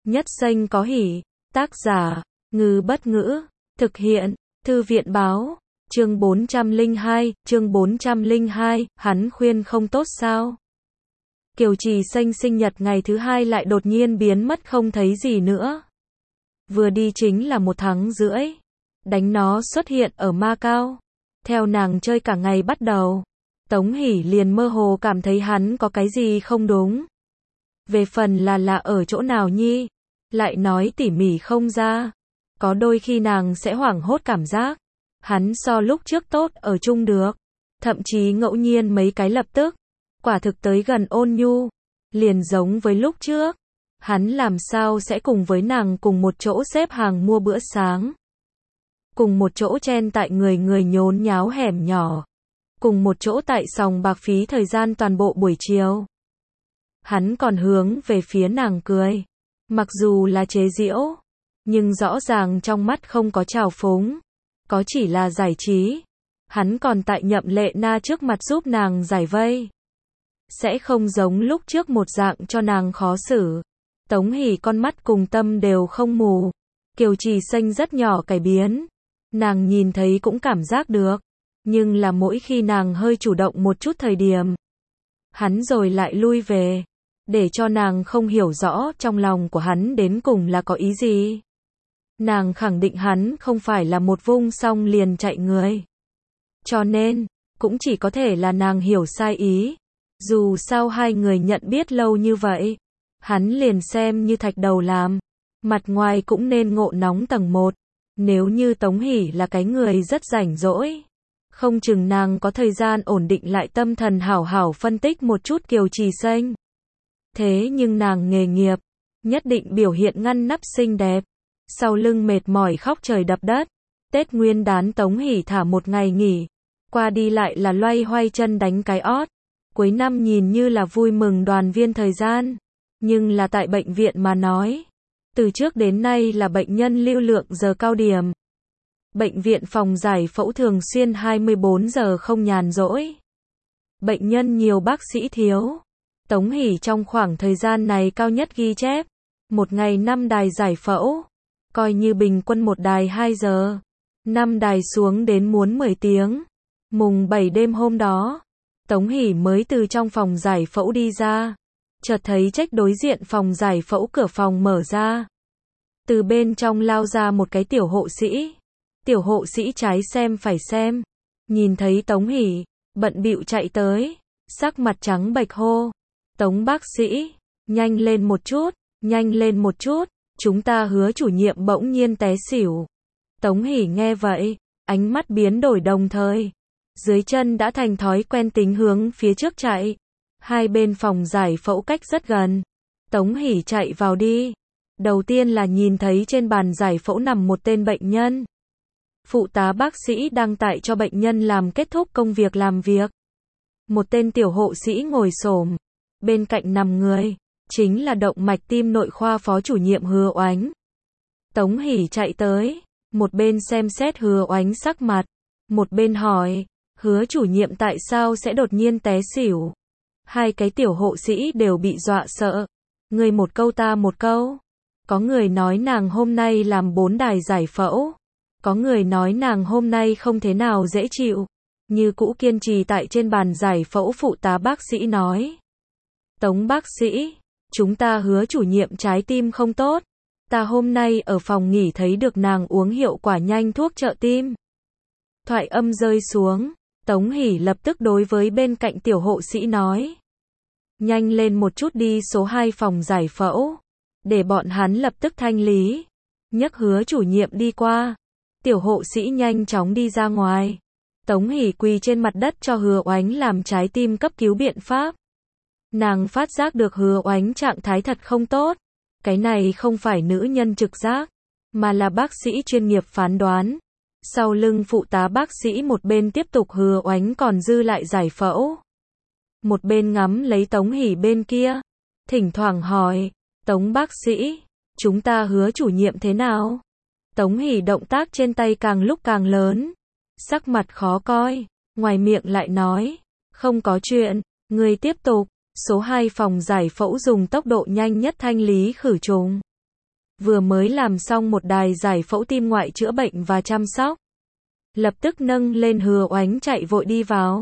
Nhất xanh có hỉ. Tác giả, Ngư Bất Ngữ. Thực hiện, Thư viện báo. Chương 402, hắn khuyên không tốt sao? Kiều Trì Xanh sinh nhật ngày thứ hai lại đột nhiên biến mất không thấy gì nữa. Vừa đi chính là 1 tháng rưỡi. Đánh nó xuất hiện ở Macau. Theo nàng chơi cả ngày bắt đầu. Tống Hỷ liền mơ hồ cảm thấy hắn có cái gì không đúng. Về phần là ở chỗ nào nhi? Lại nói tỉ mỉ không ra. Có đôi khi nàng sẽ hoảng hốt cảm giác. Hắn so lúc trước tốt ở chung được. Thậm chí ngẫu nhiên mấy cái lập tức. Quả thực tới gần ôn nhu. Liền giống với lúc trước. Hắn làm sao sẽ cùng với nàng cùng một chỗ xếp hàng mua bữa sáng. Cùng một chỗ chen tại người nhốn nháo hẻm nhỏ. Cùng một chỗ tại sòng bạc phí thời gian toàn bộ buổi chiều. Hắn còn hướng về phía nàng cười. Mặc dù là chế giễu. Nhưng rõ ràng trong mắt không có trào phúng. Có chỉ là giải trí. Hắn còn tại Nhậm Lệ Na trước mặt giúp nàng giải vây. Sẽ không giống lúc trước một dạng cho nàng khó xử. Tống Hỷ con mắt cùng tâm đều không mù. Kiều Trì Xanh rất nhỏ cải biến. Nàng nhìn thấy cũng cảm giác được. Nhưng là mỗi khi nàng hơi chủ động một chút thời điểm. Hắn rồi lại lui về. Để cho nàng không hiểu rõ trong lòng của hắn đến cùng là có ý gì. Nàng khẳng định hắn không phải là một vung xong liền chạy người. Cho nên, cũng chỉ có thể là nàng hiểu sai ý. Dù sao hai người nhận biết lâu như vậy. Hắn liền xem như thạch đầu làm. Mặt ngoài cũng nên ngộ nóng tầng 1. Nếu như Tống Hỷ là cái người rất rảnh rỗi. Không chừng nàng có thời gian ổn định lại tâm thần hảo hảo phân tích một chút Kiều Trì Xanh. Thế nhưng nàng nghề nghiệp. Nhất định biểu hiện ngăn nắp xinh đẹp. Sau lưng mệt mỏi khóc trời đập đất. Tết Nguyên Đán Tống Hỷ thả 1 ngày nghỉ. Qua đi lại là loay hoay chân đánh cái ót. Cuối năm nhìn như là vui mừng đoàn viên thời gian. Nhưng là tại bệnh viện mà nói. Từ trước đến nay là bệnh nhân lưu lượng giờ cao điểm. Bệnh viện phòng giải phẫu thường xuyên 24 giờ không nhàn rỗi. Bệnh nhân nhiều bác sĩ thiếu. Tống Hỷ trong khoảng thời gian này cao nhất ghi chép. 1 ngày 5 đài giải phẫu. Coi như bình quân 1 đài 2 giờ. 5 đài xuống đến muốn 10 tiếng. Mùng 7 đêm hôm đó. Tống Hỷ mới từ trong phòng giải phẫu đi ra. Chợt thấy trách đối diện phòng giải phẫu cửa phòng mở ra. Từ bên trong lao ra một cái tiểu hộ sĩ. Tiểu hộ sĩ trái xem phải xem. Nhìn thấy Tống Hỷ, bận bịu chạy tới. Sắc mặt trắng bệch hô. Tống bác sĩ, nhanh lên một chút, nhanh lên một chút. Chúng ta Hứa chủ nhiệm bỗng nhiên té xỉu. Tống Hỷ nghe vậy, ánh mắt biến đổi đồng thời. Dưới chân đã thành thói quen tính hướng phía trước chạy. Hai bên phòng giải phẫu cách rất gần. Tống Hỷ chạy vào đi. Đầu tiên là nhìn thấy trên bàn giải phẫu nằm một tên bệnh nhân. Phụ tá bác sĩ đang tại cho bệnh nhân làm kết thúc công việc làm việc. Một tên tiểu hộ sĩ ngồi xổm. Bên cạnh nằm người. Chính là động mạch tim nội khoa phó chủ nhiệm Hứa Oánh. Tống Hỷ chạy tới. Một bên xem xét Hứa Oánh sắc mặt. Một bên hỏi. Hứa chủ nhiệm tại sao sẽ đột nhiên té xỉu? Hai cái tiểu hộ sĩ đều bị dọa sợ. Người một câu ta một câu. Có người nói nàng hôm nay làm 4 đài giải phẫu. Có người nói nàng hôm nay không thế nào dễ chịu. Như cũ kiên trì tại trên bàn giải phẫu phụ tá bác sĩ nói. Tống bác sĩ, chúng ta Hứa chủ nhiệm trái tim không tốt. Ta hôm nay ở phòng nghỉ thấy được nàng uống hiệu quả nhanh thuốc trợ tim. Thoại âm rơi xuống. Tống Hỷ lập tức đối với bên cạnh tiểu hộ sĩ nói. Nhanh lên một chút đi số 2 phòng giải phẫu. Để bọn hắn lập tức thanh lý. Nhấc Hứa chủ nhiệm đi qua. Tiểu hộ sĩ nhanh chóng đi ra ngoài. Tống Hỷ quỳ trên mặt đất cho Hứa Oánh làm trái tim cấp cứu biện pháp. Nàng phát giác được Hứa Oánh trạng thái thật không tốt. Cái này không phải nữ nhân trực giác. Mà là bác sĩ chuyên nghiệp phán đoán. Sau lưng phụ tá bác sĩ một bên tiếp tục Hứa Oánh còn dư lại giải phẫu. Một bên ngắm lấy Tống Hỷ bên kia. Thỉnh thoảng hỏi. Tống bác sĩ, chúng ta Hứa chủ nhiệm thế nào? Tống Hỷ động tác trên tay càng lúc càng lớn. Sắc mặt khó coi. Ngoài miệng lại nói. Không có chuyện. Người tiếp tục. Số 2 phòng giải phẫu dùng tốc độ nhanh nhất thanh lý khử trùng. vừa mới làm xong một đài giải phẫu tim ngoại chữa bệnh và chăm sóc. Lập tức nâng lên Hứa Oánh chạy vội đi vào.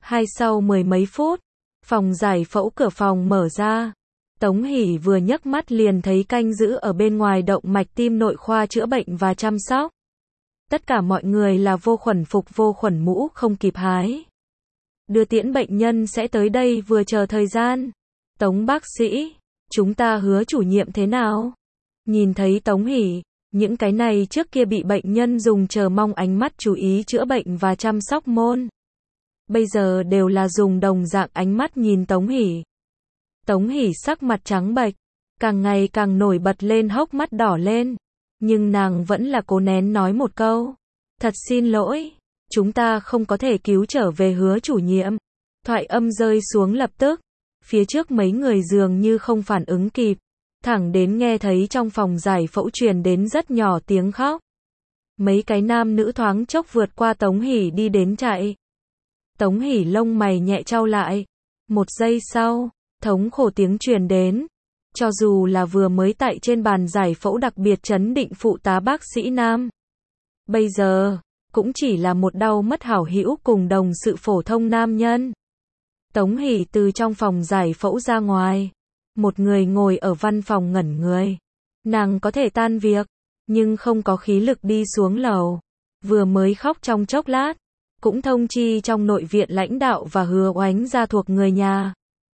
Sau mười mấy phút, phòng giải phẫu cửa phòng mở ra. Tống Hỷ vừa nhấc mắt liền thấy canh giữ ở bên ngoài động mạch tim nội khoa chữa bệnh và chăm sóc. Tất cả mọi người là vô khuẩn phục vô khuẩn mũ không kịp hái. Đưa tiễn bệnh nhân sẽ tới đây vừa chờ thời gian. Tống bác sĩ, chúng ta Hứa chủ nhiệm thế nào? Nhìn thấy Tống Hỷ, những cái này trước kia bị bệnh nhân dùng chờ mong ánh mắt chú ý chữa bệnh và chăm sóc môn. Bây giờ đều là dùng đồng dạng ánh mắt nhìn Tống Hỷ. Tống Hỷ sắc mặt trắng bệch, càng ngày càng nổi bật lên, hốc mắt đỏ lên. Nhưng nàng vẫn là cố nén nói một câu. Thật xin lỗi, chúng ta không có thể cứu trở về Hứa chủ nhiệm. Thoại âm rơi xuống lập tức. Phía trước mấy người dường như không phản ứng kịp. Thẳng đến nghe thấy trong phòng giải phẫu truyền đến rất nhỏ tiếng khóc. Mấy cái nam nữ thoáng chốc vượt qua Tống Hỷ đi đến chạy. Tống Hỷ lông mày nhẹ chau lại. Một giây sau, thống khổ tiếng truyền đến. Cho dù là vừa mới tại trên bàn giải phẫu đặc biệt trấn định phụ tá bác sĩ nam. Bây giờ, cũng chỉ là một đau mất hảo hữu cùng đồng sự phổ thông nam nhân. Tống Hỷ từ trong phòng giải phẫu ra ngoài. Một người ngồi ở văn phòng ngẩn người. Nàng có thể tan việc, nhưng không có khí lực đi xuống lầu. Vừa mới khóc trong chốc lát, cũng thông chi trong nội viện lãnh đạo và Hứa Oánh ra thuộc người nhà.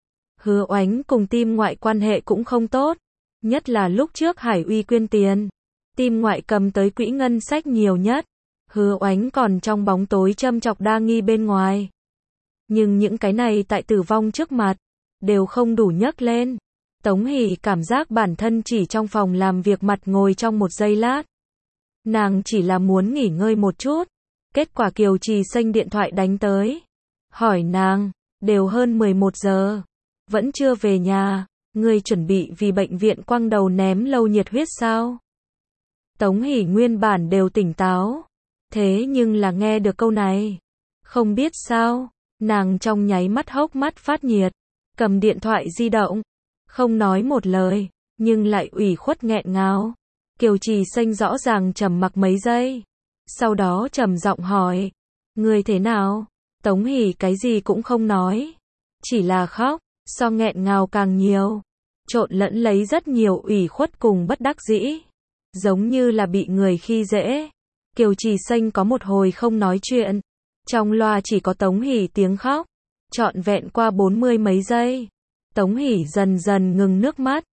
Hứa Oánh cùng tim ngoại quan hệ cũng không tốt, nhất là lúc trước Hải Uy quyên tiền. Tim ngoại cầm tới quỹ ngân sách nhiều nhất. Hứa Oánh còn trong bóng tối châm chọc đa nghi bên ngoài. Nhưng những cái này tại tử vong trước mặt, đều không đủ nhấc lên. Tống Hỷ cảm giác bản thân chỉ trong phòng làm việc mặt ngồi trong một giây lát. Nàng chỉ là muốn nghỉ ngơi một chút. Kết quả Kiều Trì Xanh điện thoại đánh tới. Hỏi nàng, đều hơn 11 giờ. Vẫn chưa về nhà, ngươi chuẩn bị vì bệnh viện quăng đầu ném lâu nhiệt huyết sao? Tống Hỷ nguyên bản đều tỉnh táo. Thế nhưng là nghe được câu này. Không biết sao, nàng trong nháy mắt hốc mắt phát nhiệt. Cầm điện thoại di động. Không nói một lời, nhưng lại ủy khuất nghẹn ngào. Kiều Trì Xanh rõ ràng trầm mặc mấy giây. Sau đó trầm giọng hỏi. Ngươi thế nào? Tống Hỷ cái gì cũng không nói. Chỉ là khóc, so nghẹn ngào càng nhiều. Trộn lẫn lấy rất nhiều ủy khuất cùng bất đắc dĩ. Giống như là bị người khi dễ. Kiều Trì Xanh có một hồi không nói chuyện. Trong loa chỉ có Tống Hỷ tiếng khóc. Trọn vẹn qua 40 mấy giây. Tống Hỷ dần dần ngừng nước mắt.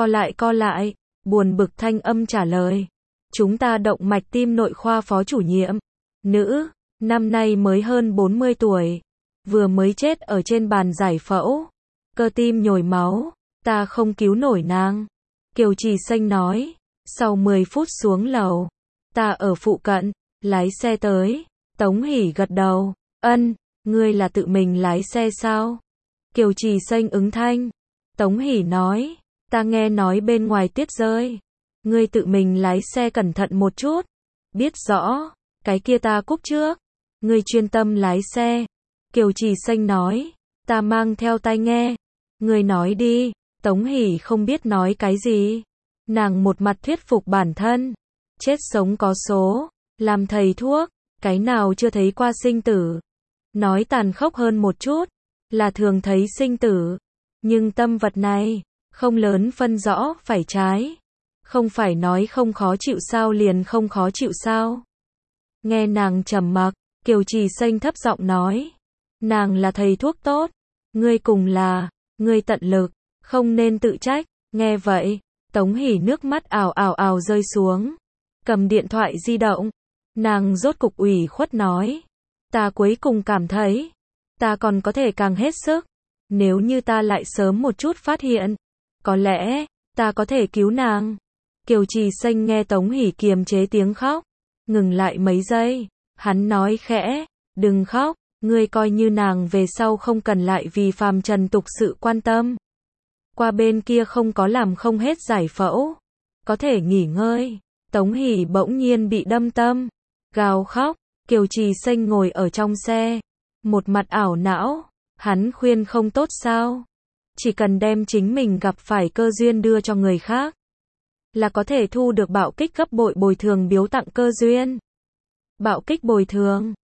Co lại, buồn bực thanh âm trả lời. Chúng ta động mạch tim nội khoa phó chủ nhiệm. Nữ, năm nay mới hơn 40 tuổi. Vừa mới chết ở trên bàn giải phẫu. Cơ tim nhồi máu. Ta không cứu nổi nàng. Kiều Trì Xanh nói. Sau 10 phút xuống lầu. Ta ở phụ cận. Lái xe tới. Tống Hỷ gật đầu. Ân, ngươi là tự mình lái xe sao? Kiều Trì Xanh ứng thanh. Tống Hỷ nói. Ta nghe nói bên ngoài tuyết rơi. Ngươi tự mình lái xe cẩn thận một chút. Biết rõ. Cái kia ta cúp trước. Ngươi chuyên tâm lái xe. Kiều Trì Xanh nói. Ta mang theo tai nghe. Ngươi nói đi. Tống Hỷ không biết nói cái gì. Nàng một mặt thuyết phục bản thân. Chết sống có số. Làm thầy thuốc. Cái nào chưa thấy qua sinh tử. Nói tàn khốc hơn một chút. Là thường thấy sinh tử. Nhưng tâm vật này. Không lớn phân rõ phải trái. Không phải nói không khó chịu sao liền không khó chịu sao. Nghe nàng trầm mặc. Kiều Trì Xanh thấp giọng nói. Nàng là thầy thuốc tốt. Ngươi cùng là. Ngươi tận lực. Không nên tự trách. Nghe vậy. Tống Hỷ nước mắt ào ào ào rơi xuống. Cầm điện thoại di động. Nàng rốt cục ủy khuất nói. Ta cuối cùng cảm thấy. Ta còn có thể càng hết sức. Nếu như ta lại sớm một chút phát hiện. Có lẽ. Ta có thể cứu nàng. Kiều Trì Xanh nghe Tống Hỷ kiềm chế tiếng khóc. Ngừng lại mấy giây. Hắn nói khẽ. Đừng khóc. Ngươi coi như nàng về sau không cần lại vì phàm trần tục sự quan tâm. Qua bên kia không có làm không hết giải phẫu. Có thể nghỉ ngơi. Tống Hỷ bỗng nhiên bị đâm tâm. Gào khóc. Kiều Trì Xanh ngồi ở trong xe. Một mặt ảo não. Hắn khuyên không tốt sao? Chỉ cần đem chính mình gặp phải cơ duyên đưa cho người khác. là có thể thu được bạo kích gấp bội bồi thường biếu tặng cơ duyên. Bạo kích bồi thường